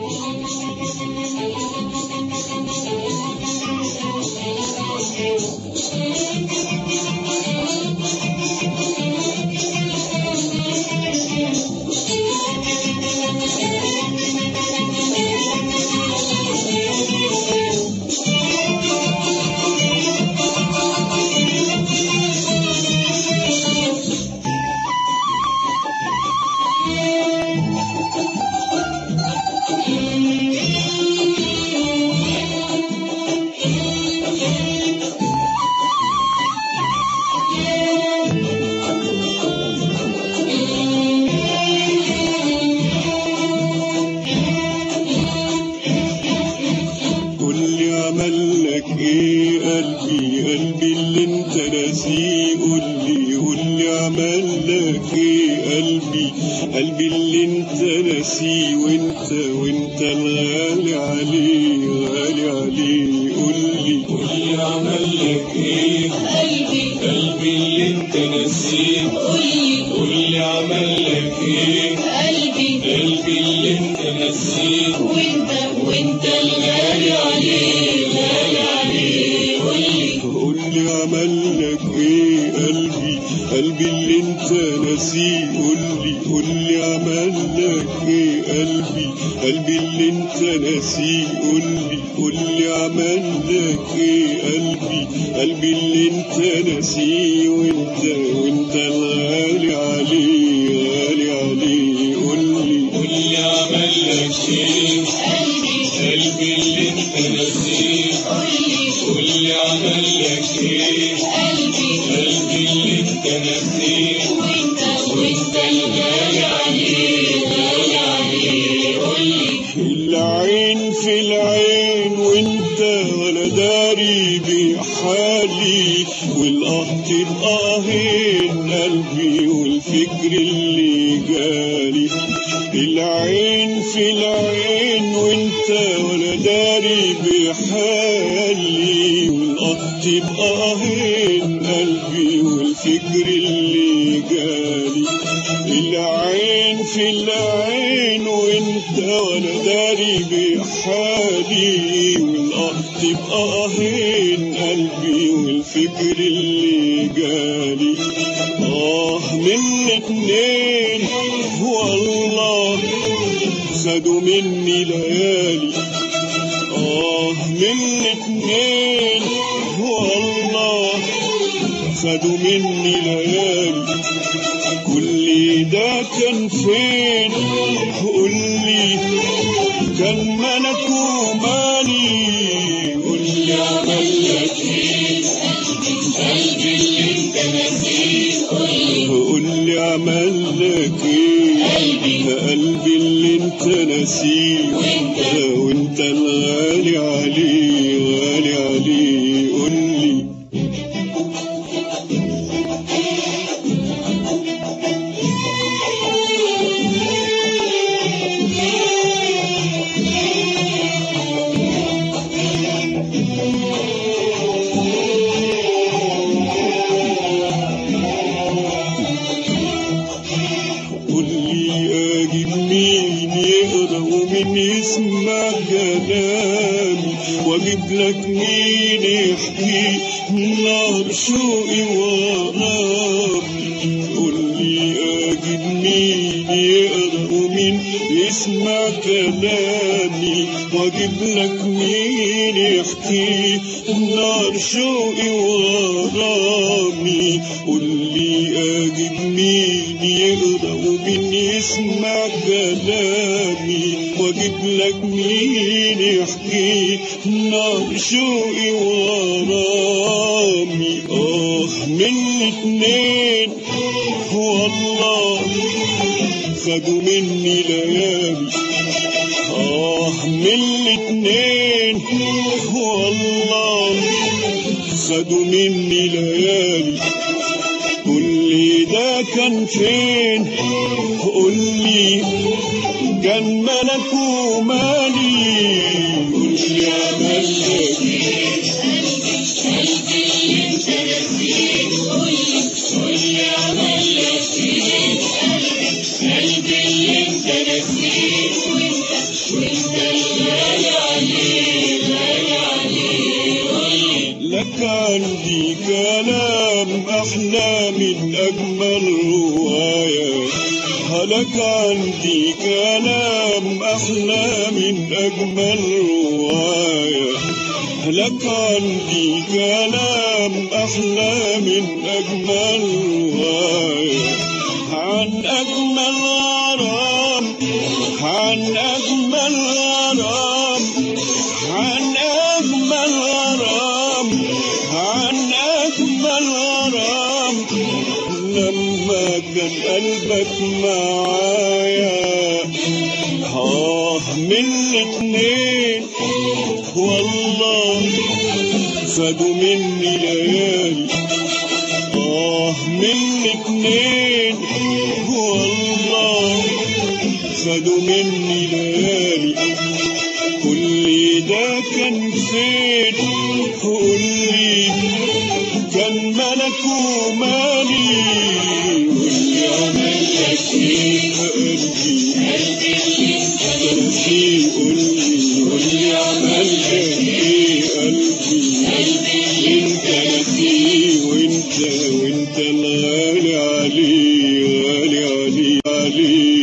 ايه قلبي اللي انت ناسيه، قولي عمل لك ايه قلبي اللي انت ناسيه، وانت الغالي عليه قولي عمل لك ايه قلبي اللي انت ناسيه، قولي عمل لك ايه قلبي اللي انت ناسيه، وانت الغالي عليه قولي عمل لك ايه قلبي اللي انت ناسيه، قولي عمل لك ايه قلبي اللي انت ناسيه، قولي عمل لك ايه قلبي اللي انت ناسيه، وانت الغالي عليه قولي عمل لك ايه قلبي اللي انت ناسيه، قولي عمل لك ايه قلبي اللي انت ناسيه، وانت الغالي عليه قولي. العين في العين وانت ولا داري بحالي، والقهط بقاهين قلبي والفكر اللي جالي. العين في العين وانت ولا داري بحالي، والقهط بقاهين قلبي والفكر اللي جالي. العين في العين وانت ولا داري بحالي، والقهط بقاهين قلبي والفكر اللي جالي. من اتنين والله خدوا مني ليالي، من اتنين والله خدوا مني ليالي. كل ده كان فين قولي، كان ملك ومالي. قولي عمل لك ايه قلبي اللي انت ناسيه، قولي عمل لك ايه قلبي اللي انت ناسيه، وانت الغالي عليه قولي. ومين يسمع كلامي، واجيب لك مين يحكي نار شوقي ورامي. قولي اجيب مين يقرا ومين يسمع كلامي، واجيب لك مين يحكي نار شوقي ورامي. قولي اجيب مين يقرا ومين يسمع كلامي، واجيب لك مين يحكي نار شوقي ورامي. من اتنين والله خدوا مني ليالي، من الاتنين والله خدوا مني ليالي. قولي ده كان فين قولي، كان ملك ومالي. قولي عمل لك ايه قلبي اللي انت ناسيه، قولي عمل لك ايه قلبي اللي انت ناسيه، وانت لك عندي كلام أحلى من أجمل رواية، لك عندي كلام أحلى من أجمل رواية، عن أجمل غرام، عن أجمل غرام، عن أجمل غرام، عن أجمل غرام، لما كان قلبك معايا. من الاتنين والله خدوا مني ليالي، من الاتنين والله خدوا مني ليالي. كل ده كان فين؟ قولي كان ملك ومالي.